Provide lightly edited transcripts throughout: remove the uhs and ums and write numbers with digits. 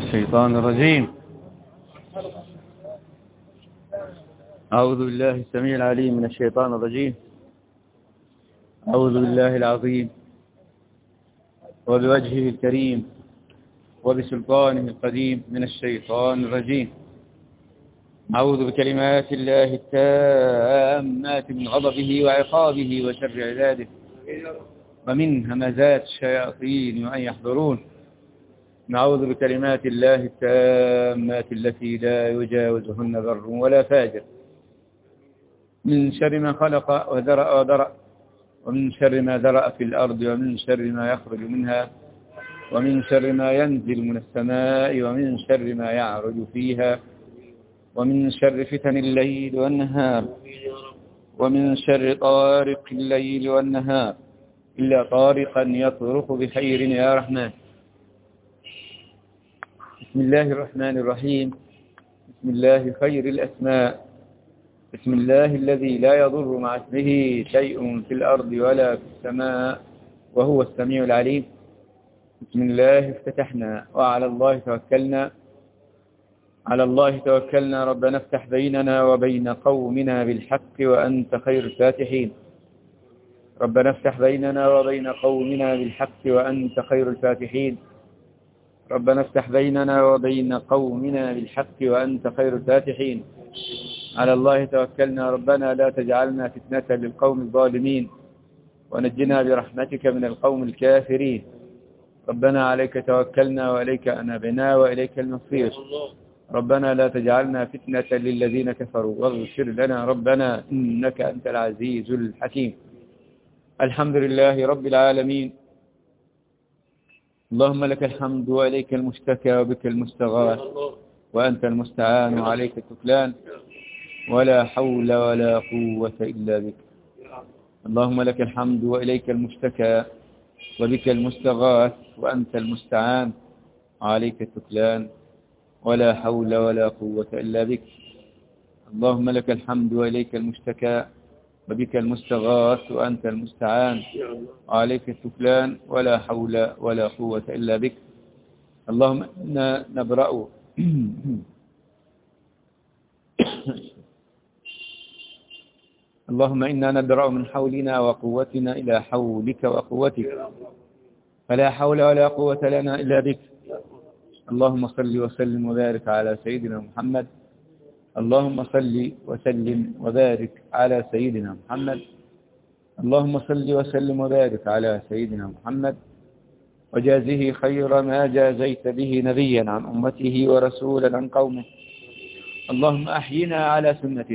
الشيطان الرجيم. أعوذ بالله السميع العليم من الشيطان الرجيم. أعوذ بالله العظيم وبوجهه الكريم وبسلطانه القديم من الشيطان الرجيم. أعوذ بكلمات الله التامات من غضبه وعقابه وشر عباده ومن همزات الشياطين وأن يحضرون. نعوذ بكلمات الله التامات التي لا يجاوزهن بر ولا فاجر من شر ما خلق وذرأ وذرأ، ومن شر ما ذرأ في الأرض، ومن شر ما يخرج منها، ومن شر ما ينزل من السماء، ومن شر ما يعرج فيها، ومن شر فتن الليل والنهار، ومن شر طارق الليل والنهار إلا طارقا يطرق بخير يا رحمن. بسم الله الرحمن الرحيم. بسم الله خير الأسماء. بسم الله الذي لا يضر مع اسمه شيء في الأرض ولا في السماء وهو السميع العليم. بسم الله افتتحنا وعلى الله توكلنا. على الله توكلنا ربنا افتح بيننا وبين قومنا بالحق وأنت خير الفاتحين. ربنا افتح بيننا وبين قومنا بالحق وأنت خير الفاتحين. ربنا افتح بيننا وبين قومنا بالحق وأنت خير الفاتحين. على الله توكلنا ربنا لا تجعلنا فتنة للقوم الظالمين ونجنا برحمتك من القوم الكافرين. ربنا عليك توكلنا وإليك أنابنا وإليك المصير. ربنا لا تجعلنا فتنة للذين كفروا واغفر لنا ربنا إنك أنت العزيز الحكيم. الحمد لله رب العالمين. اللهم لك الحمد وإليك المشتكى وبك المستغاث وأنت المستعان وعليك التكلان ولا حول ولا قوة إلا بك. اللهم لك الحمد وإليك المشتكى وبك المستغاث وأنت المستعان وعليك التكلان ولا حول ولا قوة إلا بك. اللهم لك الحمد وإليك المشتكى وبك المستغاث وأنت المستعان وعليك التكلان ولا حول ولا قوة إلا بك. اللهم إنا نبرأ اللهم إنا نبرأ من حولنا وقوتنا إلى حولك وقوتك فلا حول ولا قوة لنا إلا بك. اللهم صل وسلم وبارك على سيدنا محمد. اللهم صل وسلم وبارك على سيدنا محمد. اللهم صل وسلم وبارك على سيدنا محمد وجازه خير ما جازيت به نبيا عن أمته ورسولا عن قومه. اللهم أحينا على سنته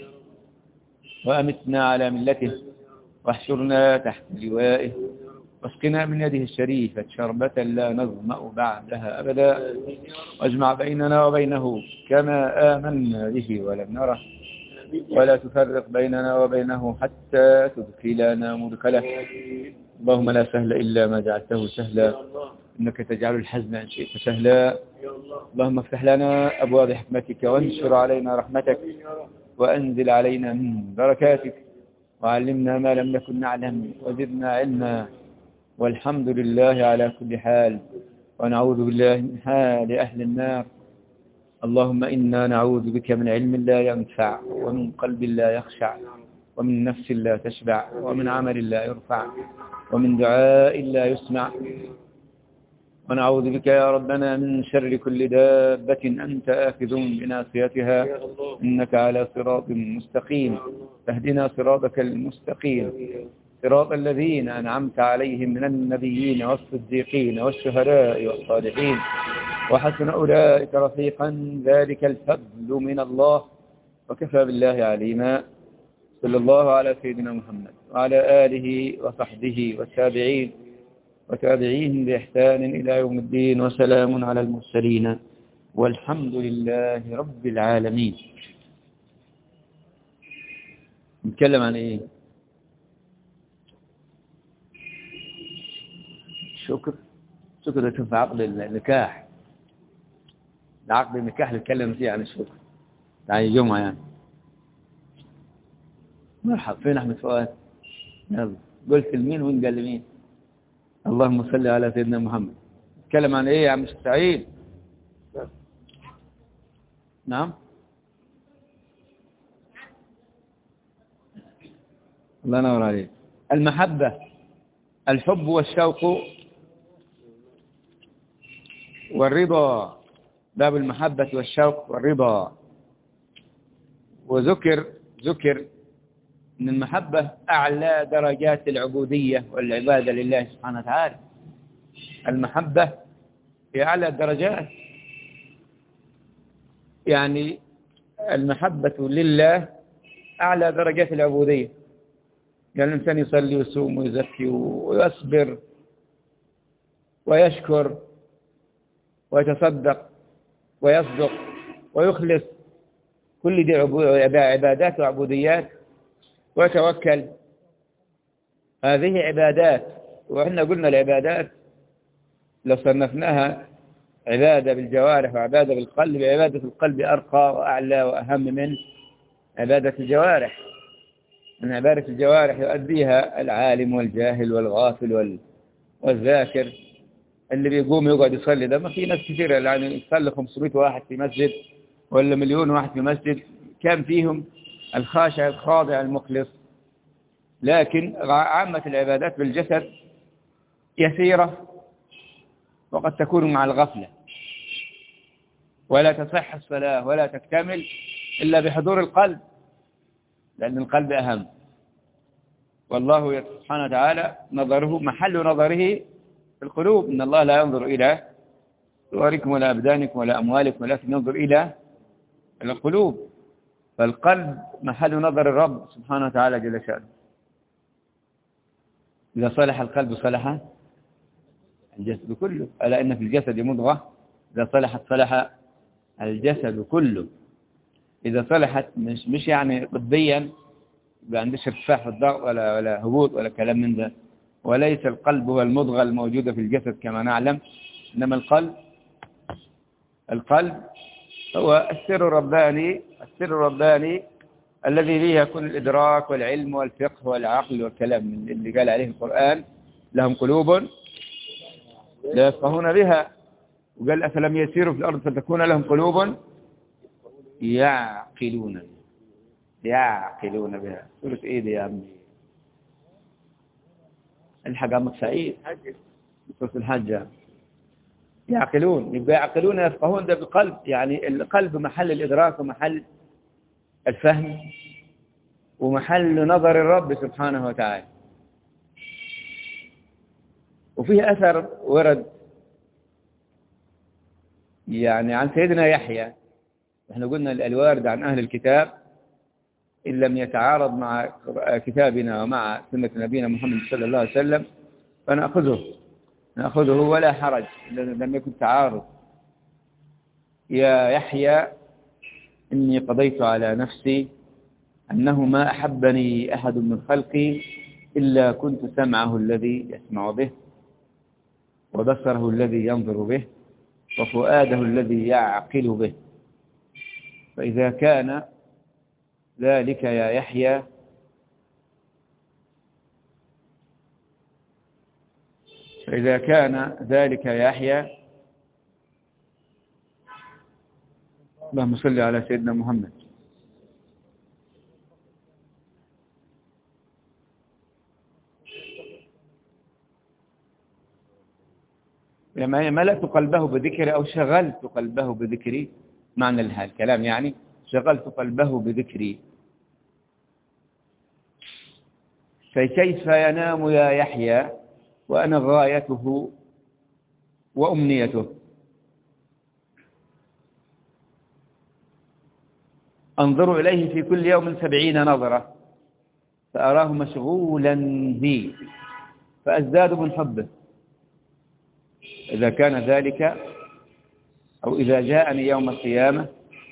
وأمتنا على ملته واحشرنا تحت لوائه واسقنا من يده الشريفة شربة لا نظمأ بعدها أبدا واجمع بيننا وبينه كما آمنا به ولم نره ولا تفرق بيننا وبينه حتى تدخلنا مدخله. اللهم لا سهل إلا ما جعلته سهلا إنك تجعل الحزن إن شئت سهلا. اللهم افتح لنا أبواب حكمتك وانشر علينا رحمتك وأنزل علينا من بركاتك وعلمنا ما لم نكن نعلم وزدنا علما. والحمد لله على كل حال ونعوذ بالله من حال أهل النار. اللهم إنا نعوذ بك من علم لا ينفع ومن قلب لا يخشع ومن نفس لا تشبع ومن عمل لا يرفع ومن دعاء لا يسمع. ونعوذ بك يا ربنا من شر كل دابة أنت آخذ بناصيتها إنك على صراط مستقيم. فاهدنا صراطك المستقيم صراط الذين أنعمت عليهم من النبيين والصديقين والشهداء والصالحين وحسن أولئك رفيقا ذلك الفضل من الله وكفى بالله عليما. صلى الله على سيدنا محمد وعلى آله وصحبه والتابعين وتابعيهم بإحسان إلى يوم الدين وسلام على المرسلين والحمد لله رب العالمين. نتكلم عن إيه؟ شكر ده في عقد النكاح. عقد النكاح اللي نتكلم فيه عن الشكر يعني الجمعة يعني. مرحب. فين أحمد فؤاد؟ يلا قلت لمين وين قال لمين؟ اللهم صل على سيدنا محمد. نتكلم عن ايه يا عم سعيد؟ نعم. الله ينور عليك. المحبة الحب والشوق والرضا، باب المحبة والشوق والرضا. وذكر أن المحبة أعلى درجات العبودية والعبادة لله سبحانه وتعالى. المحبة هي أعلى الدرجات، يعني المحبة لله أعلى درجات العبودية. يعني الإنسان يصلي ويصوم ويزكي ويصبر ويشكر ويتصدق ويصدق ويخلص، كل دي عبادات وعبوديات. ويتوكل، هذه عبادات. وإحنا قلنا العبادات لو صنفناها عبادة بالجوارح وعبادة بالقلب، عبادة القلب أرقى وأعلى وأهم من عبادة الجوارح. من عبادة الجوارح يؤديها العالم والجاهل والغافل والذاكر. اللي بيقوم يقعد يصلي ده، ما في ناس كثير يعني يصلي 500 واحد في مسجد ولا مليون واحد في مسجد، كان فيهم الخاشع الخاضع المخلص. لكن عامة العبادات بالجسد يسيرة، وقد تكون مع الغفلة، ولا تصح الصلاة ولا تكتمل إلا بحضور القلب، لأن القلب أهم. والله سبحانه وتعالى نظره محل نظره في القلوب. إن الله لا ينظر إلى صوركم ولا أبدانكم ولا أموالكم، ولكن ينظر إلى القلوب. فالقلب محل نظر الرب سبحانه وتعالى جل شأنه. إذا صلح القلب صلح الجسد كله. ألا إن في الجسد مضغة إذا صلحت صلح الجسد كله. إذا صلحت مش يعني طبيا ما عندش ارتفاع في الضغط ولا هبوط ولا كلام من ذا. وليس القلب هو المضغة الموجودة في الجسد كما نعلم، إنما القلب هو السر الرباني الذي فيه كل الإدراك والعلم والفقه والعقل والكلام اللي قال عليه القرآن: لهم قلوب لا يفقهون بها. وقال: أفلم يسيروا في الأرض فتكون لهم قلوب يعقلون بها. سورة إيه دي يا عمي؟ الحق عمك سعيد، سورة الحج. يعقلون، يبقى يعقلون يفقهون ده بالقلب. يعني القلب محل الإدراك ومحل الفهم ومحل نظر الرب سبحانه وتعالى. وفيه أثر ورد يعني عن سيدنا يحيى. احنا قلنا الوارد عن أهل الكتاب إن لم يتعارض مع كتابنا ومع سنة نبينا محمد صلى الله عليه وسلم نأخذه ولا حرج، لم يكن تعارض. يا يحيى إني قضيت على نفسي أنه ما أحبني أحد من خلقي إلا كنت سمعه الذي يسمع به، وبصره الذي ينظر به، وفؤاده الذي يعقل به. فإذا كان ذلك يا يحيى اللهم صل على سيدنا محمد. ملأت قلبه بذكري أو شغلت قلبه بذكري، معنى الكلام يعني شغلت قلبه بذكري. فكيف ينام يا يحيى وأنا غايته وأمنيته؟ أنظر إليه في كل يوم 70 نظرة فأراه مشغولا بي فأزداد من حبه. إذا كان ذلك أو إذا جاءني يوم القيامة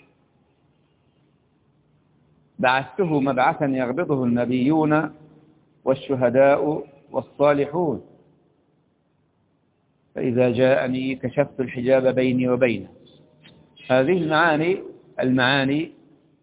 بعثته مبعثا يغبطه النبيون والشهداء والصالحون. فإذا جاءني كشفت الحجاب بيني وبينه. هذه المعاني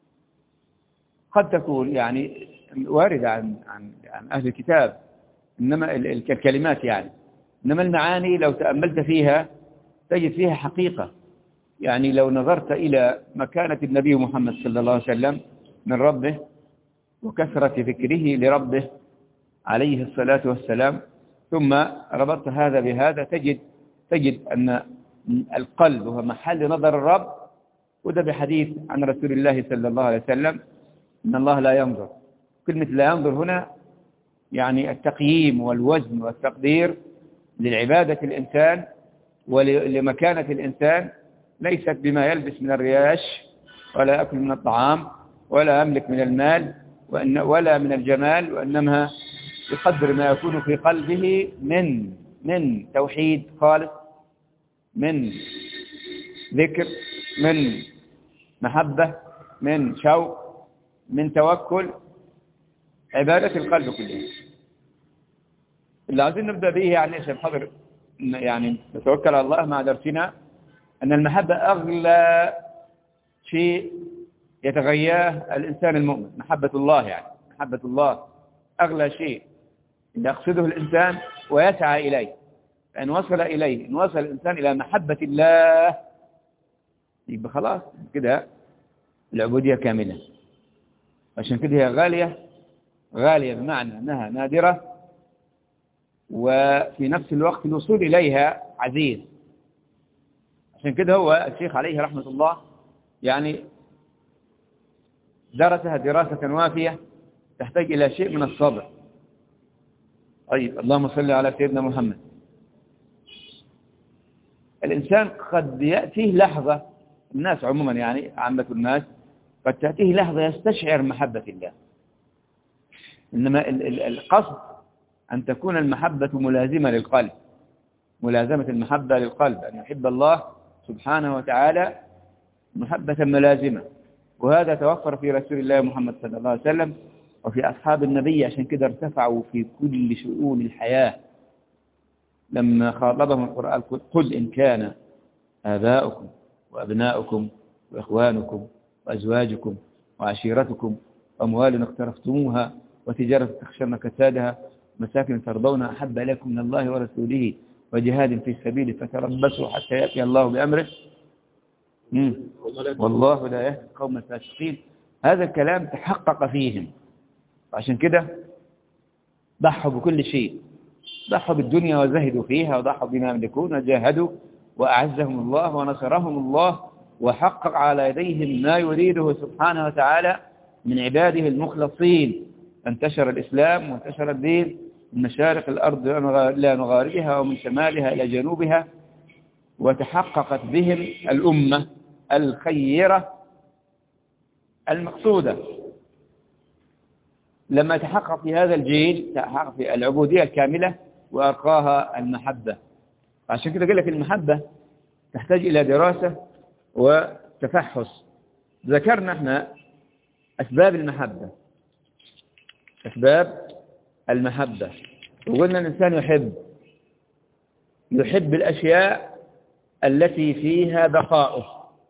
قد تكون يعني واردة عن أهل الكتاب، إنما الكلمات يعني. إنما المعاني لو تأملت فيها تجد فيها حقيقة، يعني لو نظرت إلى مكانة النبي محمد صلى الله عليه وسلم من ربه وكثرة فكره لربه عليه الصلاة والسلام، ثم ربطت هذا بهذا، تجد أن القلب هو محل نظر الرب. وده بحديث عن رسول الله صلى الله عليه وسلم إن الله لا ينظر. كلمة لا ينظر هنا يعني التقييم والوزن والتقدير للعبادة الإنسان ولمكانة الإنسان، ليست بما يلبس من الرياش ولا يأكل من الطعام ولا يملك من المال ولا من الجمال، وإنما يقدر ما يكون في قلبه من توحيد خالص، من ذكر، من محبة، من شوق، من توكل، عبادة القلب كلها. اللي عايزين نبدأ به يعني عشان حضر يعني نتوكل على الله مع درسنا، أن المحبة أغلى شيء يتغياه الإنسان المؤمن. محبة الله يعني محبة الله أغلى شيء يقصده الإنسان ويسعى إليه. إن وصل إليه، إن وصل الإنسان إلى محبة الله، يبقى خلاص كده العبودية كاملة. عشان كده هي غالية بمعنى أنها نادرة، وفي نفس الوقت الوصول إليها عزيز. عشان كده هو الشيخ عليه رحمة الله يعني درسها دراسة وافية تحتاج إلى شيء من الصبر. طيب، اللهم صل على سيدنا محمد. الإنسان قد يأتيه لحظة، الناس عموما يعني عامة الناس قد تأتيه لحظة يستشعر محبة الله، إنما القصد أن تكون المحبة ملازمة للقلب، ملازمة المحبة للقلب، أن يحب الله سبحانه وتعالى محبة ملازمة. وهذا توفر في رسول الله محمد صلى الله عليه وسلم وفي أصحاب النبي. عشان كده ارتفعوا في كل شؤون الحياة. لما خاطبهم القرآن قل إن كان آباؤكم وأبناؤكم وإخوانكم وأزواجكم وعشيرتكم وأموال اقترفتموها وتجارة تخشون كسادها مساكن ترضونها أحب إليكم من الله ورسوله وجهاد في سبيله فتربصوا حتى يأتي الله بأمره والله لا يهدي القوم الفاسقين. هذا الكلام تحقق فيهم، وعشان كده ضحوا بكل شيء، ضحوا بالدنيا وزهدوا فيها، وضحوا بما يملكون وجاهدوا، وأعزهم الله ونصرهم الله، وحقق على يديهم ما يريده سبحانه وتعالى من عباده المخلصين. انتشر الإسلام وانتشر الدين من مشارق الأرض إلى مغاربها ومن شمالها إلى جنوبها، وتحققت بهم الأمة الخيرة المقصودة. لما تحقق في هذا الجيل تحقق في العبودية الكاملة وأرقاها المحبة. عشان كده قال لك المحبة تحتاج إلى دراسة وتفحص. ذكرنا احنا أسباب المحبة، أسباب المحبة، وقلنا الإنسان يحب الأشياء التي فيها بقاؤه.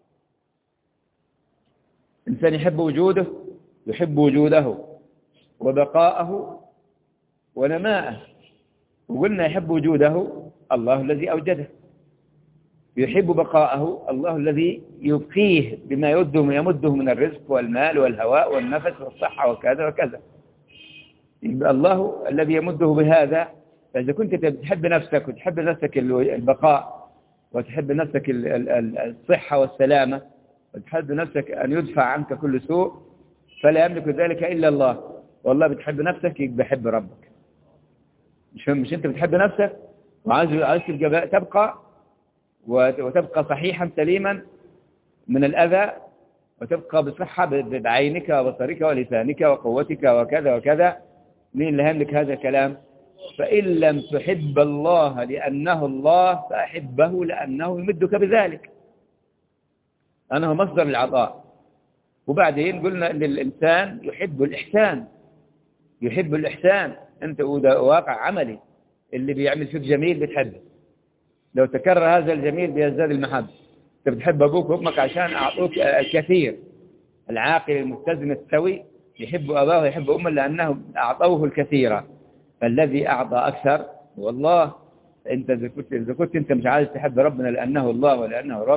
الإنسان يحب وجوده، يحب وجوده وبقاءه ونماءه. وقلنا يحب وجوده الله الذي أوجده، يحب بقاءه الله الذي يبقيه بما يمده من الرزق والمال والهواء والنفس والصحة وكذا وكذا. يبقى الله الذي يمده بهذا. فإذا كنت تحب نفسك وتحب نفسك البقاء وتحب نفسك الصحة والسلامة وتحب نفسك أن يدفع عنك كل سوء، فلا يملك ذلك إلا الله. والله بتحب نفسك يبقى بحب ربك. مش أنت بتحب نفسك وعايز تبقى وتبقى صحيحا سليما من الأذى، وتبقى بصحة بعينك وبصرك ولسانك وقوتك وكذا وكذا. مين اللي يملك هذا الكلام؟ فإن لم تحب الله لأنه الله فأحبه لأنه يمدك بذلك، أنه مصدر العطاء. وبعدين قلنا أن الإنسان يحب الإحسان، يحب الإحسان. أنت واقع عملي، اللي بيعمل فيك جميل بتحبه، لو تكرر هذا الجميل بيزداد المحبة. أنت بتحب أبوك وأمك عشان أعطوك الكثير. العاقل المتزن السوي يحب أباه ويحب أمه لأنهم أعطوه الكثير، فالذي أعطى أكثر هو الله. أنت إذا كنت أنت مش عايز تحب ربنا لأنه الله ولأنه رب،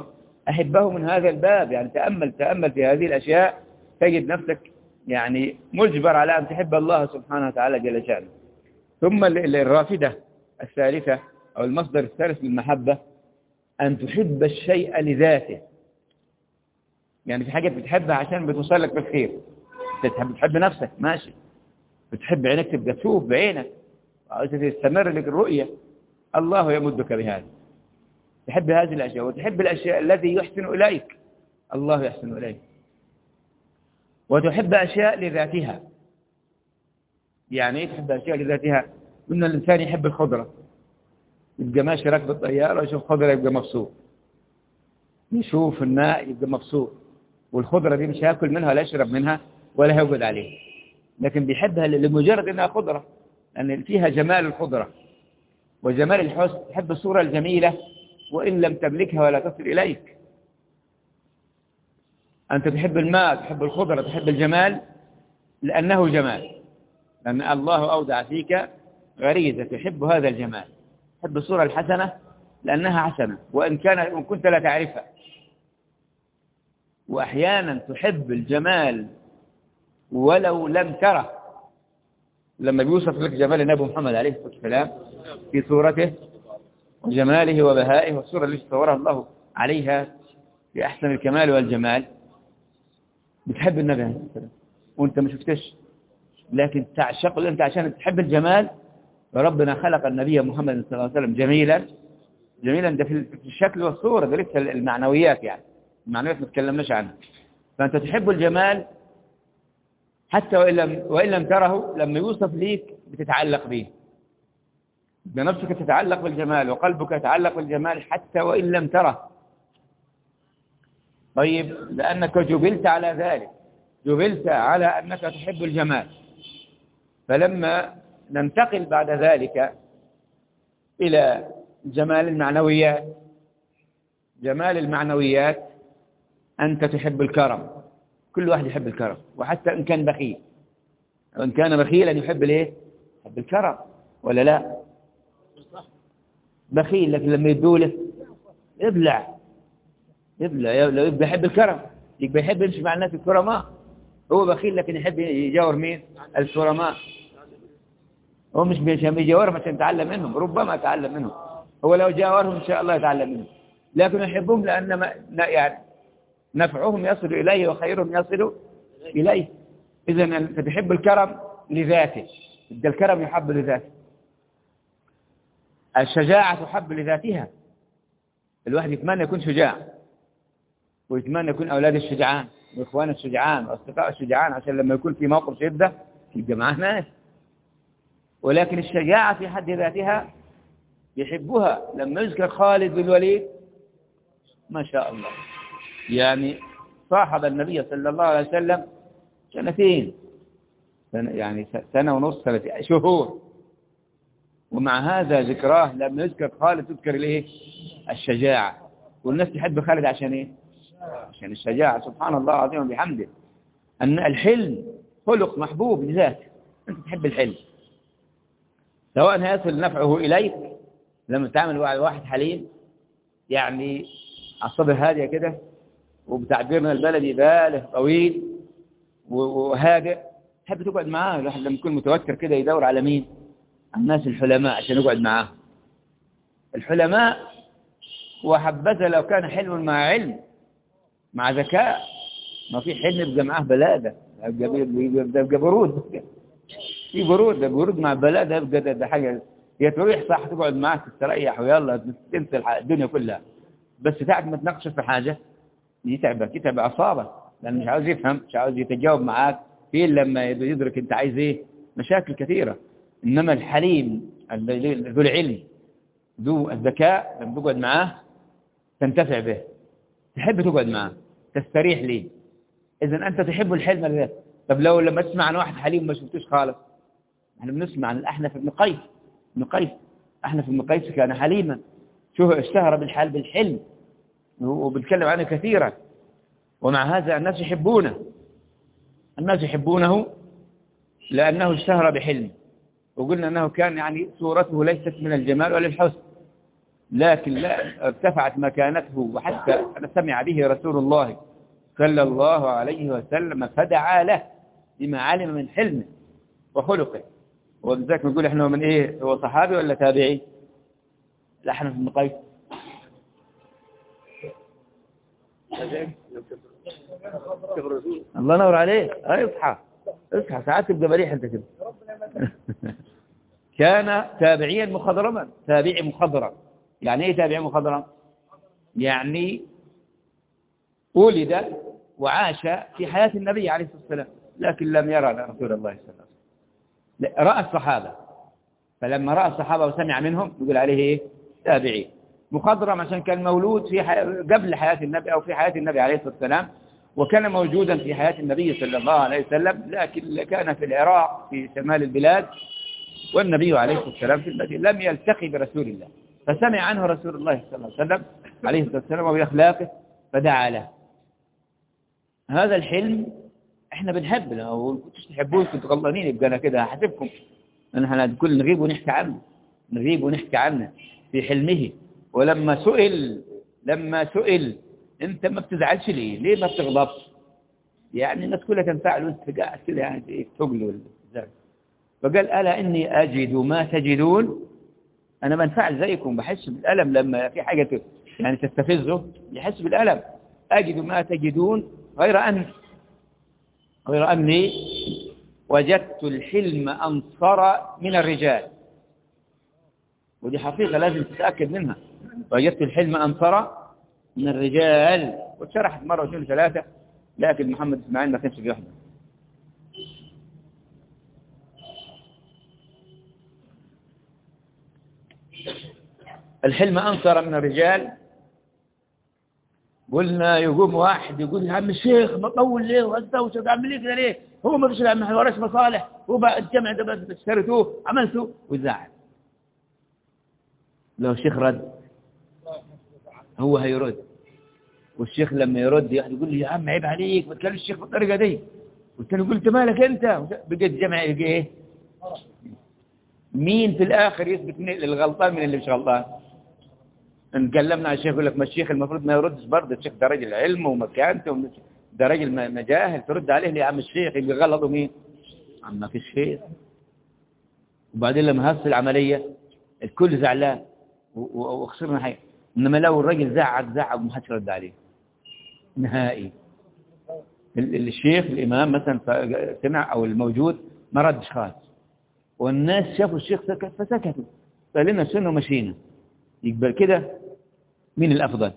أحبه من هذا الباب. يعني تأمل في هذه الأشياء تجد نفسك يعني مجبر على أن تحب الله سبحانه وتعالى جل شأنه. ثم الرافدة الثالثة أو المصدر الثالث للمحبة أن تحب الشيء لذاته. يعني في حاجة بتحبها عشان بتوصل لك بالخير، بتحب نفسك ماشي، بتحب عينك تبقى تشوف بعينك تستمر لك الرؤية، الله يمدك بهذا. تحب هذه الأشياء، وتحب الأشياء الذي يحسن إليك، الله يحسن إليك. وتحب أشياء لذاتها. يعني إيه تحب أشياء لذاتها؟ إن الإنسان يحب الخضرة، يبقى ماشي راكب الطيارة ويشوف خضرة يبقى مبسوط، يشوف الماء يبقى مبسوط، والخضرة دي مش هياكل منها ولا يشرب منها ولا هيوجد عليها، لكن بيحبها لمجرد إنها خضرة، لأن فيها جمال الخضرة وجمال الحسن. تحب الصورة الجميلة وإن لم تملكها ولا تصل إليك. أنت تحب الماء، تحب الخضرة، تحب الجمال لأنه جمال، لأن الله أودع فيك غريزة تحب هذا الجمال. تحب الصورة الحسنة لأنها حسنة وإن كنت لا تعرفها. وأحيانا تحب الجمال ولو لم تره. لما بيوصف لك جمال النبي محمد عليه الصلاة والسلام في صورته وجماله وبهائه، والصورة التي صورها الله عليها في أحسن الكمال والجمال، بتحب النبي عليه الصلاة والسلام وانت ما شفتش، لكن تعشقه انت عشان تحب الجمال. فربنا خلق النبي محمد صلى الله عليه وسلم جميلا ده في الشكل والصورة، ده لسه المعنويات، يعني المعنويات ما تكلمناش عنها. فأنت تحب الجمال حتى وإن لم تره، لما يوصف ليك بتتعلق به، بنفسك تتعلق بالجمال وقلبك يتعلق بالجمال حتى وإن لم تره. طيب لأنك جبلت على ذلك، جبلت على أنك تحب الجمال. فلما ننتقل بعد ذلك إلى جمال المعنويات، جمال المعنويات أنت تحب الكرم. كل واحد يحب الكرم، وحتى إن كان بخيل، وإن كان بخيلا يحب الايه؟ يحب الكرم ولا لا؟ بخيل لكن لما يدوله يبلع لو يبقى يحب الكرم، يبقى يحب يمشي مع الناس الكرماء. هو بخيل لكن يحب يجاور مين؟ الكرماء. هو مش بيجاورهم عشان يتعلم منهم، ربما يتعلم منهم، هو لو جاورهم إن شاء الله يتعلم منهم، لكن يحبهم لأن يعني نفعهم يصل إليه وخيرهم يصل إليه. إذن أنت تحب الكرم لذاته، إذا الكرم يحب لذاته. الشجاعة تحب لذاتها. الواحد يتمنى يكون شجاع، ويتمنى يكون أولاد الشجعان وإخوان الشجعان وأصدقاء الشجعان، عشان لما يكون في موقف شدة يبقى معاه ناس. ولكن الشجاعة في حد ذاتها يحبها. لما يذكر خالد بن الوليد ما شاء الله، يعني صاحب النبي صلى الله عليه وسلم سنتين، يعني سنة ونص، شهور، ومع هذا ذكراه لما يذكر خالد تذكر الايه؟ الشجاعة. والناس تحب خالد عشان ايه؟ عشان الشجاعة. سبحان الله العظيم وبحمده، أن الحلم خلق محبوب لذاته. أنت تحب الحلم سواء هيصل نفعه إليك. لما تعمل واحد حليم يعني الصدر هادية كده، وبتعبيرنا البلدي باله طويل وهادئ، تحب تقعد معاه. الواحد لما يكون متوتر كده يدور على مين؟ الناس الحلماء عشان يقعد معاه. الحلماء، وحبذا لو كان حلم مع علم مع ذكاء. ما في حلم يبقى معاه بلادة، يبقى برود، في برود، ده برود مع بلادة، يبقى ده حاجة هي تريح صح، تقعد معاك تستريح ويلا تنسى الدنيا كلها. بس ساعة ما تناقش في حاجة يتعب أعصابك، لأنه مش عاوز يفهم، مش عاوز يتجاوب معاك فيه لما يدرك أنت عايز إيه. مشاكل كثيرة. إنما الحليم ذو العلم ذو الذكاء لما تقعد معاه تنتفع به، تحب تقعد معاه، تستريح ليه. إذن أنت تحب الحلم لذاته. طب لو لما تسمع عن واحد حليم ما شفتوش خالص، احنا بنسمع عن الأحنف بن قيس. أحنف بن قيس كان حليما، شو اشتهر بالحلم وبنتكلم عنه كثيرا. ومع هذا الناس يحبونه لأنه اشتهر بحلم. وقلنا أنه كان يعني صورته ليست من الجمال ولا الحسن، لكن لا ارتفعت مكانته وحتى سمع به رسول الله صلى الله عليه وسلم فدعا له لما علم من حلمه وخلقه. وذلك نقول احنا من ايه، هو صحابي ولا تابعي؟ الأحنف بن قيس الله ينور عليك. اصحى ساعات تبقى مريح انت كده. كان تابعيا مخضرما، تابعي مخضرم. يعني ايه تابعي مخضرم؟ يعني ولد وعاش في حياة النبي عليه الصلاة والسلام، لكن لم يرى رسول الله صلى الله عليه وسلم. رأى الصحابة، فلما رأى الصحابة وسمع منهم يقول عليه ايه؟ تابعي. مخضرم عشان كان مولود في قبل حياة النبي أو في حياة النبي عليه الصلاة والسلام، وكان موجودا في حياة النبي صلى الله عليه وسلم، لكن كان في العراق في شمال البلاد، والنبي عليه الصلاة والسلام في المدينة، لم يلتقي برسول الله، فسمع عنه رسول الله صلى الله عليه وسلم عليه الصلاة والسلام وبأخلاقه فدعا له. هذا الحلم احنا بنحب، لو كنتش تحبوه كنتوا غلطانين، يبقى انا كده هحاسبكم. احنا كل نغيب ونحكي عنه في حلمه. ولما سئل انت ما بتزعلش ليه ما بتغضبش؟ يعني الناس كلها تنفعل وانت قاعد كده يعني ايه تقل ولا. فقال ألا إني أجد ما تجدون، أنا بنفعل زيكم، بحس بالألم لما في حاجة يعني تستفزه يحس بالألم. أجد ما تجدون غير أني وجدت الحلم أنصر من الرجال. ودي حقيقة لازم تتأكد منها. وجدت الحلم أنصر من الرجال، وشرحت مرة واثنين وثلاثة، لكن محمد إسماعيل ما كانش بيحضر. الحلم أنصر من الرجال. قلنا يقوم واحد يقول يا عم الشيخ ما طول ليه وهالدوشه بعمل ليه كده ليه؟ هو ما فيش ما وراش مصالح، هو بقى الجمع ده بس اشتريتوه عملته ويزعل. لو الشيخ رد هو هيرد، والشيخ لما يرد يقول لي يا عم عيب عليك ما تكلمش الشيخ بالطريقه دي، والثاني يقول انت مالك انت، بقى الجمع يجي ايه؟ مين في الاخر يثبت الغلطان من اللي مش غلطان؟ نكلمنا على الشيخ يقول لك ما الشيخ المفروض ما يردش برضه، الشيخ ده راجل علم ومكانته، ده راجل مجاهل، ترد عليه ليه يا عم الشيخ؟ يبقى غلطه مين؟ عم ما فيش خير. وبعدين لما هص العمليه الكل زعلان وخسرنا حاجه. انما لو الراجل زعق وما حدش رد عليه نهائي، الشيخ الامام مثلا سمع او الموجود ما ردش خالص، والناس شافوا الشيخ سكت فسكتوا، فلنا سنه ومشينا. يقبل كده مين الأفضل؟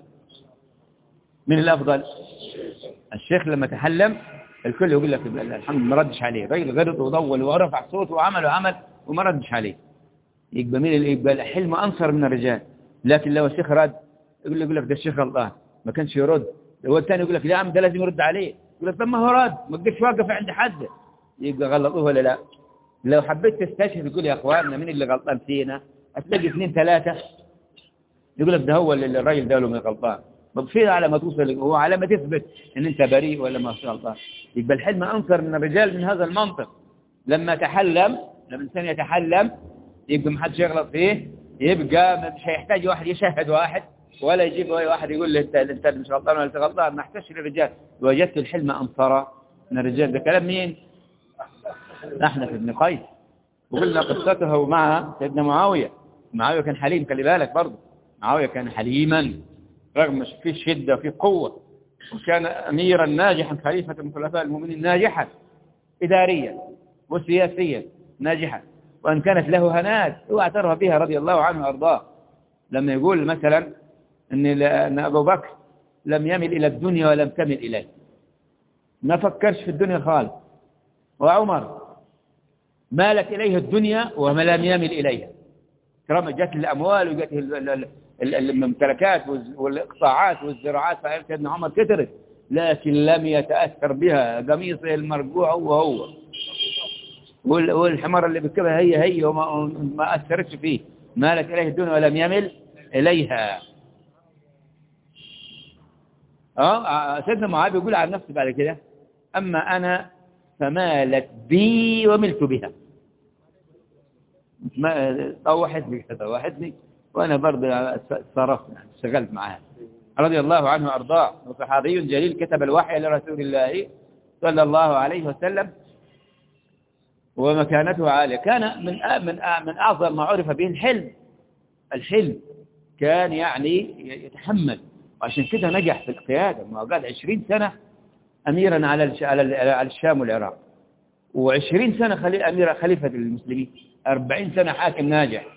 الشيخ لما تحلم الكل يقول لك الحمد ما ردش عليه، الراجل غلط وضول ورفع صوته وعمل وما ردش عليه. يقبل مين اللي يقبل؟ الحلم أنصر من الرجال. لكن لو الشيخ رد يقول لك ده الشيخ غلطان ما كانش يرد، هو الثاني يقول لك لا عم ده لازم يرد عليه، يقول لك طب ما هو رد ما تقدرش واقف عند حد، يبقى غلطوه ولا لا؟ لو حبيت تستشهد تقول يا اخواننا مين اللي غلطان فينا، هتلاقي 2 3 يقول لك ده هو اللي الراجل ده له من غلطان. طب فين على ما توصل هو على ما تثبت ان انت بريء ولا ما غلطان؟ يبقى الحلم انصر من الرجال من هذا المنطق. لما الانسان يتحلم يبقى ما حدش يغلط فيه، يبقى مش هيحتاج واحد يشهد واحد ولا يجيب واحد يقول له انت مش غلطان ولا انت غلطان، ما احتاجش للرجال. وجدت الحلم انصر من الرجال. ده كلام مين؟ أحنف بن قيس. وقلنا قصته مع سيدنا معاوية كان حليم، خلي بالك برضه، معاوية كان حليما رغم في شدة وفي قوة، وكان أميرا ناجحا، خليفة من خلفاء المؤمنين ناجحا إداريا وسياسيا ناجحا، وأن كانت له هنات واعترف بها رضي الله عنه وأرضاه. لما يقول مثلا أن أبو بكر لم يمل إلى الدنيا ولم تمل إليه، ما فكرش في الدنيا خالص، وعمر مالت إليه الدنيا وما لم يمل إليها، كرامة جات الأموال وجات الممتلكات والإقطاعات والزراعات، سيدنا عمر كثرت لكن لم يتأثر بها، قميصه المرقوع هو والحمار اللي بكبها هي وما أثرتش فيه، مالت إليه الدنيا ولم يمل إليها. سيدنا معاذ يقول عن نفسه بعد كده أما أنا فمالت بي وملت بها، طوحتني وأنا برضه صرفت يعني اشتغلت معها رضي الله عنه وأرضاه. وصحابي جليل كتب الوحي لرسول الله صلى الله عليه وسلم ومكانته عالية. كان من أعظم ما عرف به الحلم كان يعني يتحمل، وعشان كده نجح في القيادة. ما قعد 20 سنة أميرا على الشام والعراق، و20 سنة خليفة المسلمين، 40 سنة حاكم ناجح.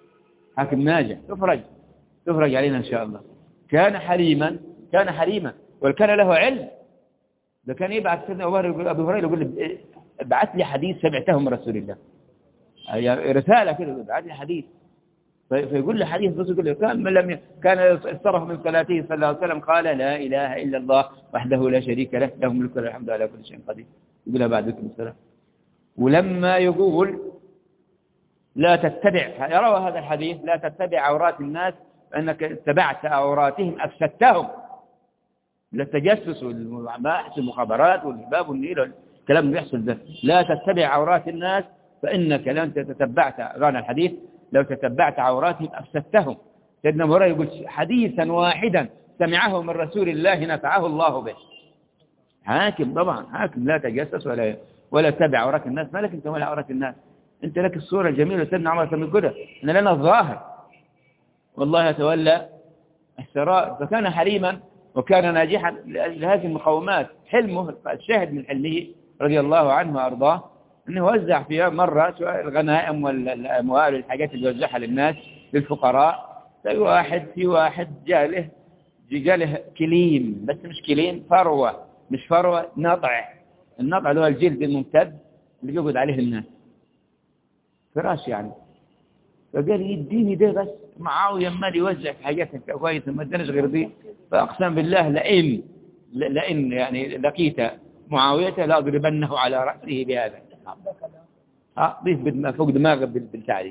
تفرج علينا إن شاء الله. كان حليما وكان له علم. ده كان يبعث سيدنا أبو هريرة يقول له ابعث لي حديث سمعته من رسول الله، يعني رسالة كده، ابعث لي حديث. فيقول له حديث بس يقول له كان يصرف من صلاته صلى الله عليه وسلم قال لا إله إلا الله وحده لا شريك له له الملك وله الحمد على كل شيء قدير، يقولها بعد ذكر السلام. ولما يقول لا تتبع، يروى هذا الحديث لا تتبع عورات الناس فإنك اتبعت عوراتهم أفسدتهم. للتجسس والبحث المخابرات والباب والنيل الكلام اللي بيحصل ده، لا تتبع عورات الناس فإنك لن تتبعت غانا الحديث لو تتبعت عوراتهم أفسدتهم. سيدنا أبو هريرة يقول حديثا واحدا سمعه من رسول الله نفعه الله به. حاكم طبعا، حاكم لا تجسس ولا تتبع عورات الناس. ما لك انت ولا عورات الناس؟ انت لك الصورة الجميلة سيدنا عمر من كده، ان لنا الظاهر والله يتولى السرائر. فكان حليما وكان ناجحا لهذه المقومات. حلمه الشاهد من حلمه رضي الله عنه وأرضاه أنه وزع في مرة الغنائم والأموال والحاجات اللي وزعها للناس للفقراء. في واحد جاله كليم، بس مش كليم، فروة نطع. النطع اللي هو الجلد الممتد اللي يقعد عليه الناس، فراش يعني. فقال يديني ده بس. معاوية مال يوزع في حاجات كويسة ما ادانيش غير دي. فأقسم بالله لئن يعني لقيت معاوية لأضربنه على رأسه بهذا. ضيف فوق دماغه بالتعريف.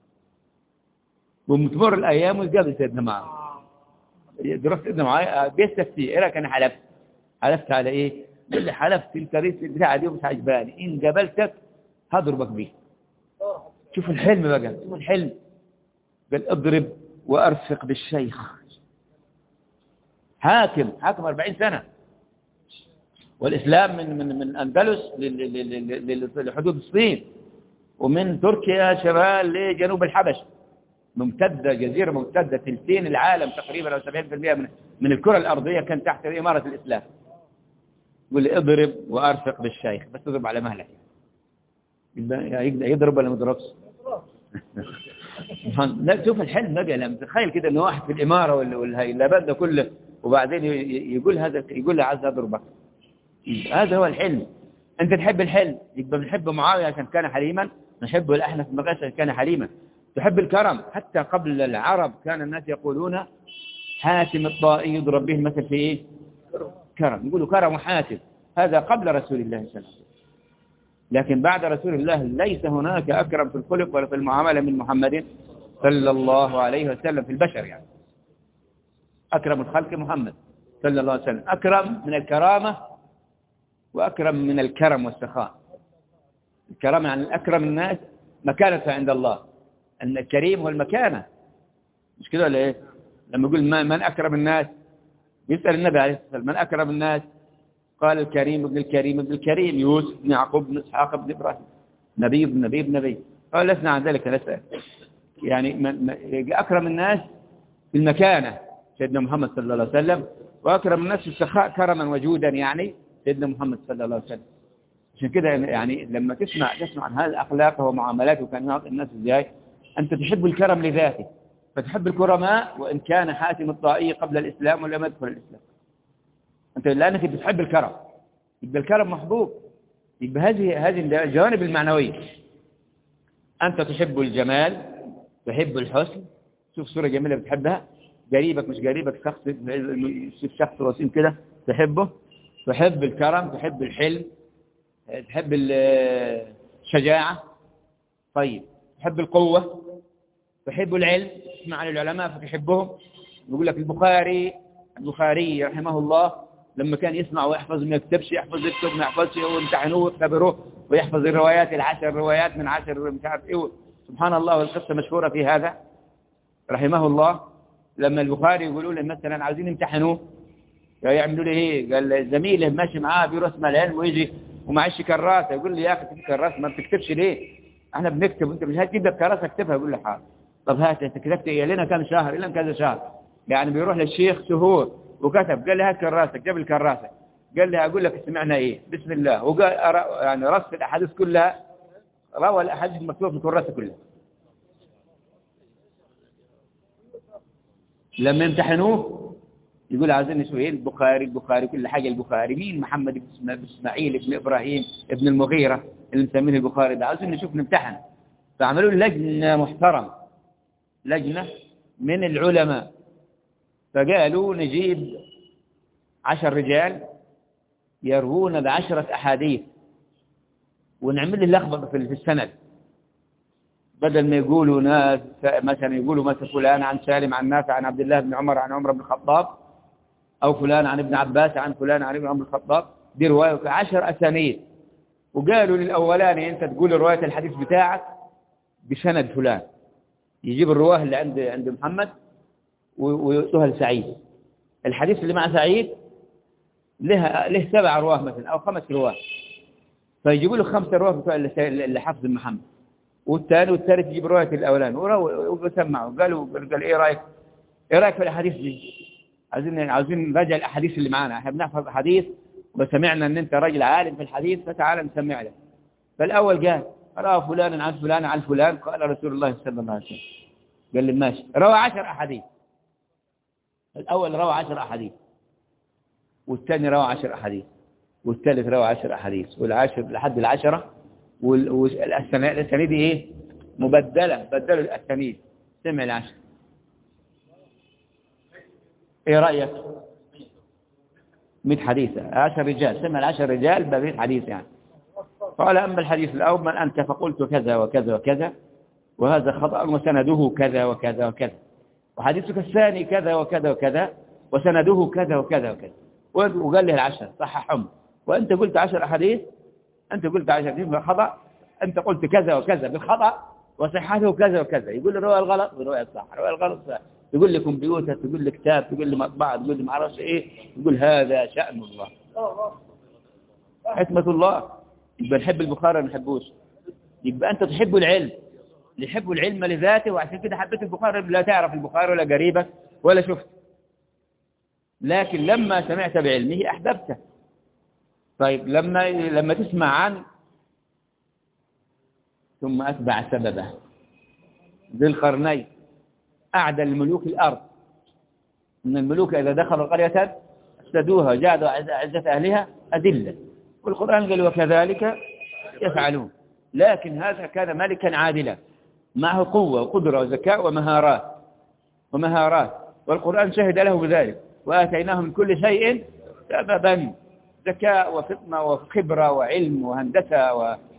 ومتمر الأيام وقابل سيدنا معاوية. درست سيدنا معاوية بيستفتي إيه رأيك؟ أنا حلفت على إيه؟ قال لي حلفت في الكريس بتاع دي ومش عجباني، إن قبلتك هضربك بيه. شوف الحلم بقى، شوف الحلم. قال اضرب وأرفق بالشيخ. حاكم 40 سنة، والإسلام من أندلس لحدود الصين، ومن تركيا شمال لجنوب الحبش، ممتدة جزيرة ممتدة ثلثين العالم تقريبا أو 70% من الكرة الأرضية كان تحت إمارة الإسلام. يقول لي اضرب وأرفق بالشيخ، بس اضرب على مهلك. يضرب ولا ما يضربش؟ لا شوف الحلم بقى. لما تخيل كده انه واحد في الإمارة واللابد ده كله، وبعدين يقول له عايز اضربك. هذا هو الحلم. انت تحب الحلم، يبقى بنحب معاوية عشان كان حليما، نحبه الأحنف بن قيس عشان كان حليما. تحب الكرم، حتى قبل العرب كان الناس يقولون حاتم الطائي يضرب به المثل في ايه؟ كرم. يقولوا كرم وحاتم، هذا قبل رسول الله صلى الله عليه وسلم. لكن بعد رسول الله ليس هناك أكرم في الخلق ولا في المعاملة من محمد صلى الله عليه وسلم في البشر. يعني أكرم الخلق محمد صلى الله عليه وسلم، أكرم من الكرامة وأكرم من الكرم والسخاء. الكرامة يعني أكرم الناس مكانة عند الله، أن الكريم هو المكانة، مش كده ولا إيه؟ لما يقول من أكرم الناس، يسأل النبي عليه الصلاة والسلام من أكرم الناس؟ قال الكريم ابن الكريم ابن الكريم، يوسف بن يعقوب بن إسحاق بن إبراهيم، نبي. قال لسنا عن ذلك نسأل. يعني أكرم الناس في المكانة سيدنا محمد صلى الله عليه وسلم، وأكرم الناس في السخاء كرما وجودا يعني سيدنا محمد صلى الله عليه وسلم. عشان كده يعني لما تسمع عن هذه الأخلاق ومعاملاته وكان يعطي الناس إزاي، أنت تحب الكرم لذاته، فتحب الكرماء وإن كان حاتم الطائي قبل الإسلام ولم يدخل الإسلام. أنت لأنك بتحب الكرم، يبقى الكرم محبوب. يبقى هذه الجوانب المعنوية. أنت تحب الجمال، تحب الحسن. شوف صورة جميلة بتحبها، قريبك مش قريبك، شخص وسيم كده تحبه. تحب الكرم، تحب الحلم، تحب الشجاعة. طيب تحب القوة، تحب العلم، تسمع عن العلماء فتحبهم. يقول لك البخاري رحمه الله لما كان يسمع ويحفظ ما يكتبش، يكتب ما يحفظش، ويمتحنوه ويختبروه ويحفظ الروايات 10 روايات من 10 مش عارف ايه. سبحان الله، والقصة مشهورة في هذا. رحمه الله لما البخاري يقولوا له مثلا عايزين يمتحنوه يعملوا له ايه؟ قال زميله ماشي معاه بيرسم العلم ويجي ومعيش كراسه، يقول لي يا اخي تجيب كراسه ما بتكتبش ليه؟ احنا بنكتب وانت مش هتجيب لك كراسه اكتبها. يقول لي حاضر. طب هات انت كتبت ايه؟ لنا كم شهر؟ لنا كذا شهر. يعني بيروح للشيخ شهور وكتب. قال لي هات كراسه، جاب الكراسه. قال لي اقول لك سمعنا ايه؟ بسم الله. وقال يعني رص الاحاديث كلها، روى الاحاديث المكتوبه في الكراسه كلها. لما يمتحنوه يقول عايزين نسوي ايه؟ البخاري كل حاجه البخاري. مين؟ محمد بن اسماعيل بن ابراهيم ابن المغيره اللي مسميه البخاري ده، عايزين نشوف نمتحن. فعملوا لجنه محترمه، لجنه من العلماء، فقالوا نجيب 10 رجال يروون ب10 أحاديث ونعمل له لخبطه في السند، بدل ما يقولوا ناس مثلا يقولوا مثلا فلان عن سالم عن نافع عن عبد الله بن عمر عن عمر بن الخطاب، أو فلان عن ابن عباس عن فلان عن ابن عمر بن الخطاب. دي رواية 10 أسانيد. وقالوا للأولاني أنت تقول رواية الحديث بتاعك بسند فلان، يجيب الرواه اللي عند محمد ويؤتوها لسعيد. الحديث اللي مع سعيد له 7 رواه مثلا أو 5 رواه، فيجيبوا له 5 رواه بتوع اللي حفظ محمد، والثاني والثالث يجيب رواية الأولاني وسمعوا. قال إيه رأيك في الأحاديث دي؟ عاوزين نراجع الأحاديث اللي معانا، احنا بنحفظ أحاديث وسمعنا أن أنت راجل عالم في الحديث فتعال نسمع لك. فالأول قال روى فلان عن فلان عن فلان قال رسول الله صلى الله عليه وسلم. قال لي ماشي. روى 10 أحاديث. الأول روى 10 أحاديث، والثاني روى 10 أحاديث، والثالث روى 10 أحاديث، والعاشر لحد 10. والأسانيد إيه؟ مبدلة، بدلوا الأسانيد. سمع 10. إيه رأيك؟ 100 حديثة. 10 رجال، سمع 10 رجال ب100 حديث يعني. قال أما الحديث الأول من أنت فقلت كذا وكذا وكذا وهذا خطأ وسنده كذا وكذا وكذا، وحديثك الثاني كذا وكذا وكذا وسنده كذا وكذا وكذا. وقال له 10 صححهم. وأنت قلت 10 أحاديث، أنت قلت 10 حديث بالخطأ، أنت قلت كذا وكذا بالخطأ وصحته كذا وكذا. يقول لي روى الغلط ورواية الصح، روى الغلط صح. يقول لي كمبيوتر، تقول لي كتاب، تقول لي مطبعة، تقول لي ما اعرفش ايه. يقول هذا شأن الله، حكمة الله. يبقى نحب البخاري ولا ما نحبوش؟ يبقى أنت تحب العلم، اللي يحب العلم لذاته، وعشان كده حبيت البخاري. لا تعرف البخاري ولا قريبك ولا شفت، لكن لما سمعت بعلمه أحببته. طيب لما تسمع عن ثم أتبع سببه. ذي القرنين أعدى الملوك الأرض، إن الملوك إذا دخلوا قرية أفسدوها جعلوا عزة أهلها أذلة، والقرآن قال وكذلك يفعلون. لكن هذا كان ملكا عادلا معه قوة وقدرة وذكاء ومهارات، والقرآن شهد له بذلك. وآتيناه من كل شيء سببا، ذكاء وفطنة وخبرة وعلم وهندسة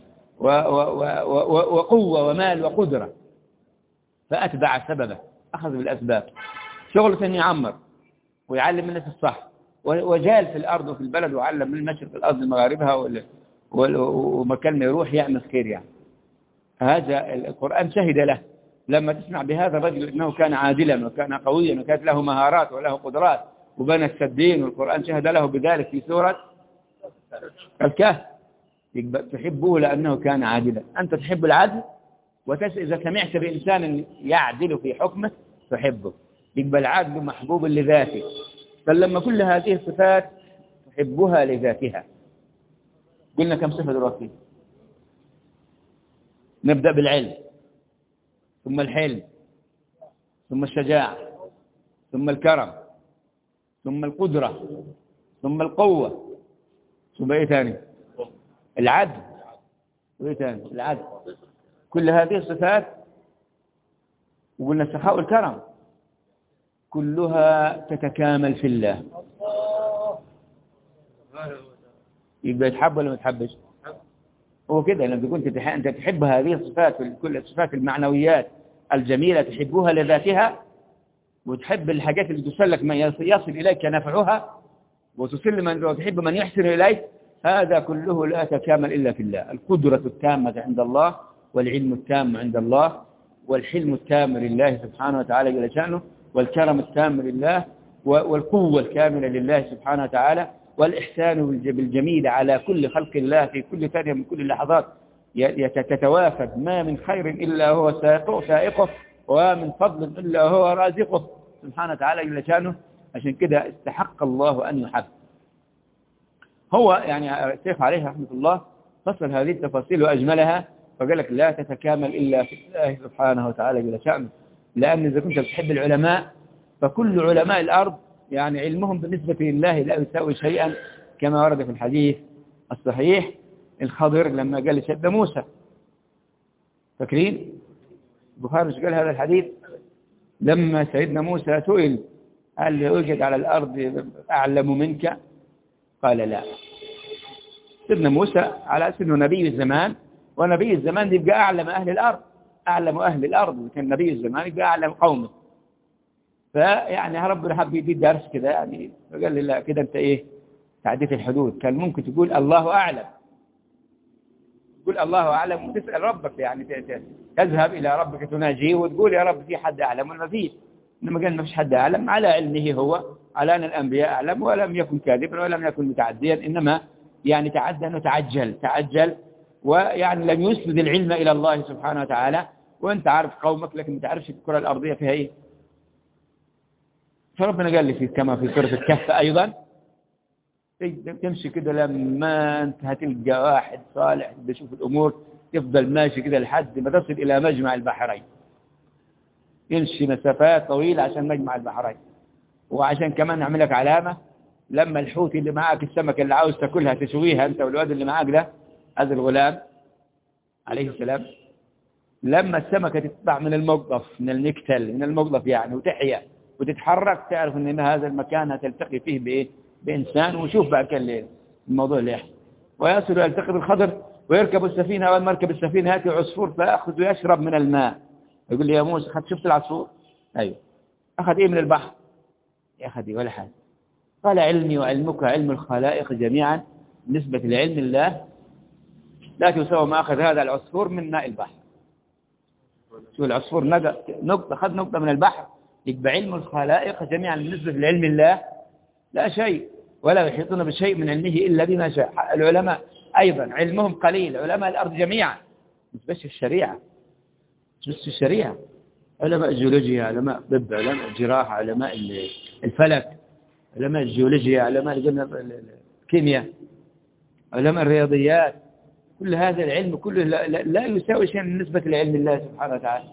وقوة ومال وقدرة. فأتبع سببه، أخذ بالأسباب. شغلة أن يعمر ويعلم الناس الصح، وجال في الأرض وفي البلد وعلم من المشرق الأرض مغاربها ومكان ما يروح يعمل خير يعني. هذا القرآن شهد له. لما تسمع بهذا الرجل إنه كان عادلا وكان قويا وكانت له مهارات وله قدرات وبنى السدين، والقرآن شهد له بذلك في سورة الكهف، تحبه لأنه كان عادلا. أنت تحب العدل، إذا سمعت بإنسان يعدل في حكمه تحبه، يبقى العدل محبوب لذاته. فلما كل هذه الصفات تحبها لذاتها. قلنا كم صفة دلوقتي؟ نبدأ بالعلم، ثم الحلم، ثم الشجاعة، ثم الكرم، ثم القدرة، ثم القوة، ثم ايه ثاني؟ العدل. وايه ثاني؟ العدل. كل هذه الصفات، وقلنا السخاء والكرم، كلها تتكامل في الله. يبقى يتحب ولا ما يتحبش؟ هو كده. لما كنت أنت تحب هذه الصفات، كل الصفات المعنويات الجميلة تحبها لذاتها، وتحب الحاجات اللي تسلك من يصل إليك نفعها، وتحب من يحسن إليك. هذا كله لا يتكامل إلا في الله. القدرة التامة عند الله، والعلم التام عند الله، والحلم التام لله سبحانه وتعالى جل شأنه، والكرم التام لله، والقوة الكاملة لله سبحانه وتعالى، والإحسان بالجميل على كل خلق الله في كل ثانية من كل اللحظات. تتوافد ما من خير إلا هو سائقه، ومن فضل إلا هو رازقه سبحانه وتعالى جل شأنه. عشان كده استحق الله أن يحب. هو يعني الشيخ عليه رحمة الله فصل هذه التفاصيل وأجملها، فقال لك لا تتكامل إلا في الله سبحانه وتعالى جل شأنه. لأن إذا كنت بتحب العلماء فكل علماء الأرض يعني علمهم بالنسبة لله لا يساوي شيئا، كما ورد في الحديث الصحيح الخضر لما قال لسيدنا موسى، فاكرين البخاري مش قال هذا الحديث؟ لما سيدنا موسى سئل هل يوجد على الأرض أعلم منك؟ قال لا. سيدنا موسى على أساس أنه نبي الزمان، ونبي الزمان يبقى أعلم أهل الأرض، أعلم أهل الأرض، وكان نبي الزمان يبقى أعلم قومه. فيعني ربنا حب يدي درس كده يعني، فقال لي لا كده أنت إيه تعديت الحدود. كان ممكن تقول الله أعلم، تقول الله أعلم وتسأل ربك، يعني تذهب إلى ربك تناجيه وتقول يا رب في حد أعلم ولا ما فيش. إنما قال ما فيش حد أعلم، على علمه هو، على أن الأنبياء أعلم، ولم يكن كاذبا ولم يكن متعديا، إنما يعني تعدى أنه تعجل ويعني لم يسند العلم إلى الله سبحانه وتعالى. وأنت عارف قومك لكن ما تعرفش الكرة الأرضية فيها إيه. فربنا قال لي في كما في سورة الكهف أيضا تمشي كده لما أنت هتلقى واحد صالح بيشوف الأمور يفضل ماشي كده لحد ما تصل إلى مجمع البحرين، يمشي مسافات طويلة عشان مجمع البحرين. وعشان كمان نعمل لك علامة، لما الحوت اللي معاك السمكة اللي عاوز تاكلها تشويها أنت والواد اللي معاك ده، هذا الغلام عليه السلام، لما السمكة تطلع من الموقف من المكتل من الموقف يعني وتحيا وتتحرك، تعرف ان هذا المكان هتلتقي فيه بايه؟ بإنسان. وشوف بقى كان الموضوع اللي يحصل. ويصل يلتقي بالخضر ويركب السفينة، أول ما يركب السفينة يأتي عصفور فأخذ ويشرب من الماء. يقول لي يا موسى شفت العصفور؟ أيوه. أخذ إيه من البحر؟ أخذ إيه ولا حاجة. قال علمي وعلمك علم الخلائق جميعا نسبة لعلم الله لا تساوي ما أخذ هذا العصفور من ماء البحر. شو العصفور نقطة أخذ نقطة من البحر، يبقى علم الخلائق جميعا بالنسبة لعلم الله لا شيء، ولا يحيطون بشيء من علمه إلا بما شاء. العلماء أيضا علمهم قليل، علماء الأرض جميعا، مش بس الشريعة، مش بس الشريعة، علماء الجيولوجيا، علماء الطب، علماء الجراحة، علماء الفلك، علماء الجيولوجيا، علماء الكيمياء، علماء الرياضيات. كل هذا العلم كله لا يساوي شيء بالنسبة لعلم الله سبحانه وتعالى.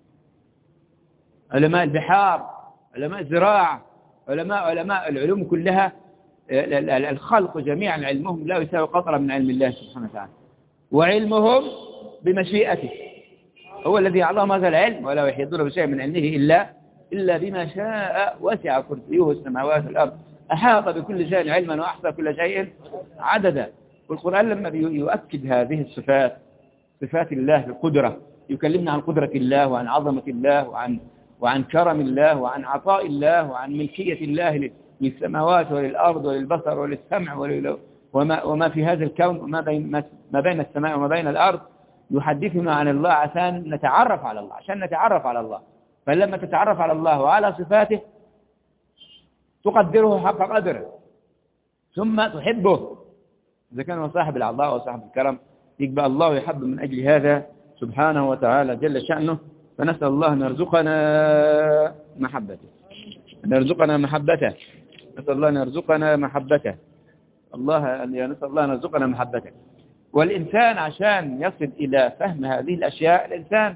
علماء البحار، علماء الزراعة، علماء العلوم كلها، الخلق جميعا علمهم لا يساوي قطرة من علم الله سبحانه وتعالى. وعلمهم بمشيئته، هو الذي أعطاهم هذا العلم، ولا يحيطون بشيء من علمه إلا بما شاء. وسع كرسيه السماوات والأرض، أحاط بكل شيء علما وأحصى كل شيء عددا. والقرآن لما يؤكد هذه الصفات، صفات الله بالقدرة، يكلمنا عن قدرة الله وعن عظمة الله وعن كرم الله وعن عطاء الله وعن ملكية الله للسماوات وللأرض وللبصر وللسمع وما في هذا الكون وما ما بين السماء وما بين الأرض. يحدثنا عن الله عشان نتعرف على الله. فلما تتعرف على الله وعلى صفاته تقدره حق قدره، ثم تحبه. إذا كان هو صاحب العطاء وصاحب الكرم يقبل الله يحب من أجل هذا سبحانه وتعالى جل شأنه. فنسأل الله أن يرزقنا محبته، نسأل الله أن يرزقنا محبته، نسأل الله أن يرزقنا محبته. والإنسان عشان يصل إلى فهم هذه الأشياء، الإنسان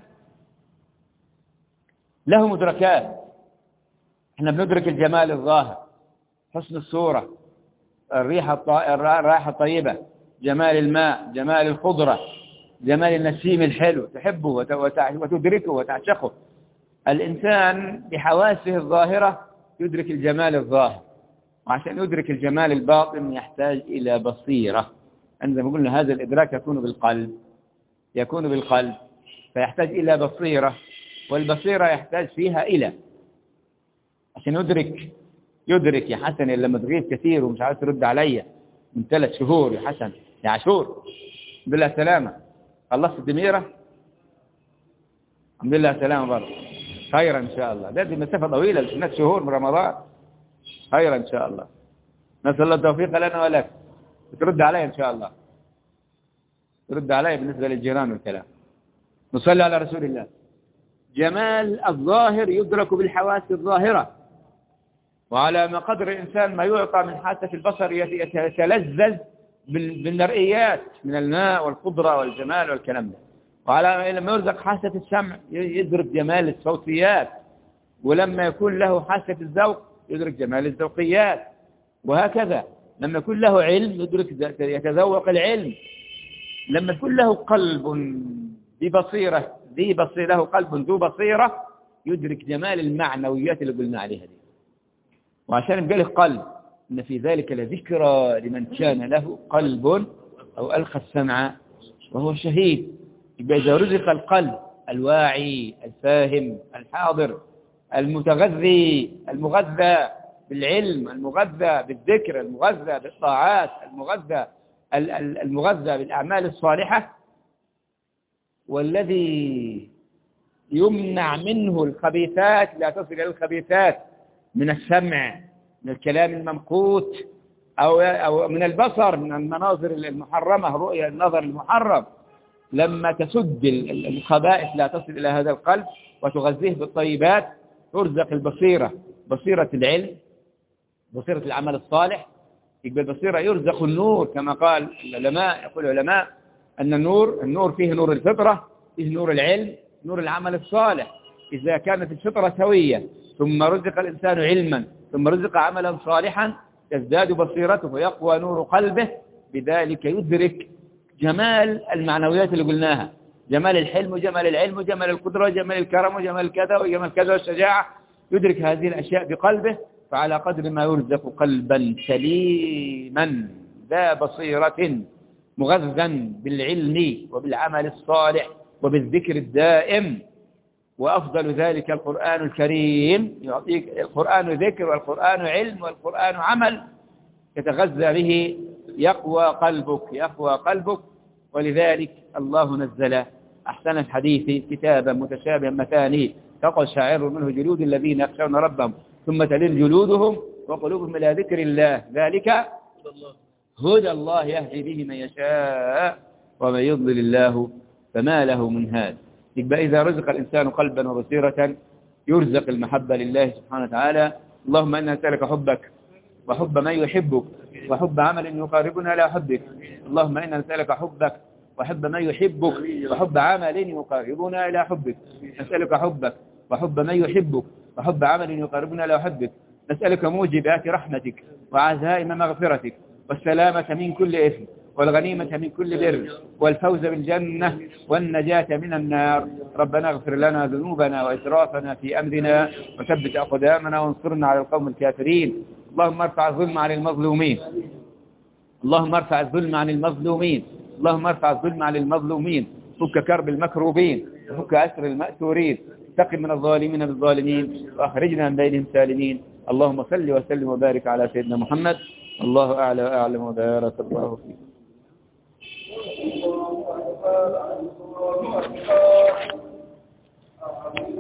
له مدركات. احنا بندرك الجمال الظاهر، حسن الصورة، الرائحة الطيبة، جمال الماء، جمال الخضرة، جمال النسيم الحلو، تحبه وتدركه وتعشقه. الإنسان بحواسه الظاهرة يدرك الجمال الظاهر، وعشان يدرك الجمال الباطن يحتاج إلى بصيرة. عندما قلنا هذا الإدراك يكون بالقلب، فيحتاج إلى بصيرة، والبصيرة يحتاج فيها إلى عشان يدرك يا حسن. لما تغيب كثير ومش عارف ترد عليا من 3 شهور يا حسن يا عاشور بالله سلامة، خلصت الدميرة الحمد لله سلام برضه. خيرا إن شاء الله. ده مسافة طويلة، مش 6 شهور من رمضان. خيرا إن شاء الله. نسأل الله التوفيق لنا ولك. ترد علي إن شاء الله. ترد علي بالنسبة للجيران والكلام. نصلي على رسول الله. جمال الظاهر يدرك بالحواس الظاهرة، وعلى ما قدر الإنسان ما يعطى من حاسة البصر يتلذذ بالمرئيات من الماء والخضرة والجمال والكلام ده. وعلى لما يرزق حاسة السمع يدرك جمال الصوتيات، ولما يكون له حاسة الذوق يدرك جمال الذوقيات، وهكذا. لما يكون له علم يتذوق العلم. لما يكون له قلب ببصيرة له قلب ذو بصيرة يدرك جمال المعنويات اللي قلنا عليها دي. وعشان يبقى له قلب، إن في ذلك لذكرى لمن كان له قلب أو ألقى السمع وهو شهيد. يبقى إذا رزق القلب الواعي الفاهم الحاضر المتغذي المغذى بالعلم المغذى بالذكر المغذى بالطاعات المغذى بالأعمال الصالحة، والذي يمنع منه الخبيثات لا تصل إلى الخبيثات من السمع من الكلام الممقوت أو من البصر من المناظر المحرمة رؤية النظر المحرم. لما تسد الخبائث لا تصل إلى هذا القلب وتغذيه بالطيبات ترزق البصيرة، بصيرة العلم بصيرة العمل الصالح. يبقى البصيرة يرزق النور كما قال العلماء. يقول العلماء أن النور فيه نور الفطرة، فيه نور العلم، نور العمل الصالح. إذا كانت الفطرة سوية ثم رزق الإنسان علما ثم رزق عملا صالحا تزداد بصيرته ويقوى نور قلبه، بذلك يدرك جمال المعنويات اللي قلناها، جمال الحلم وجمال العلم وجمال القدرة وجمال الكرم وجمال كذا وجمال كذا والشجاعة. يدرك هذه الأشياء بقلبه. فعلى قدر ما يرزق قلبا سليما ذا بصيرة مغذا بالعلم وبالعمل الصالح وبالذكر الدائم. وأفضل ذلك القرآن الكريم، يعطيك القرآن ذكر والقرآن علم والقرآن عمل يتغذى به يقوى قلبك. ولذلك الله نزل أحسن الحديث كتابا متشابها مثاني تقشعر منه جلود الذين يخشون ربهم ثم تلين جلودهم وقلوبهم إلى ذكر الله ذلك هدى الله يهدي به من يشاء ومن يضلل الله فما له من هاد. يبقى إذا رزق الإنسان قلبا وبصيرة يرزق المحبة لله سبحانه وتعالى. اللهم إنا نسألك حبك وحب من يحبك وحب عمل يقاربنا إلى حبك. اللهم إنا نسألك حبك وحب من يحبك وحب عمل يقاربنا إلى حبك. نسألك حبك وحب من يحبك وحب عمل يقاربنا إلى حبك. نسألك موجبات رحمتك وعزائم مغفرتك والسلامة من كل إثم والغنيمة من كل بر والفوز بالجنة والنجاة من النار. ربنا اغفر لنا ذنوبنا وإسرافنا في أمرنا وثبت أقدامنا وانصرنا على القوم الكافرين. اللهم ارفع الظلم عن المظلومين. اللهم ارفع الظلم عن المظلومين. اللهم ارفع الظلم عن المظلومين. فك كرب المكروبين وفك أسر المأسورين. انتقم من الظالمين بالظالمين وأخرجنا من بينهم سالمين. اللهم صل وسلم وبارك على سيدنا محمد. الله أعلى وأعلم وبارك الله فيك.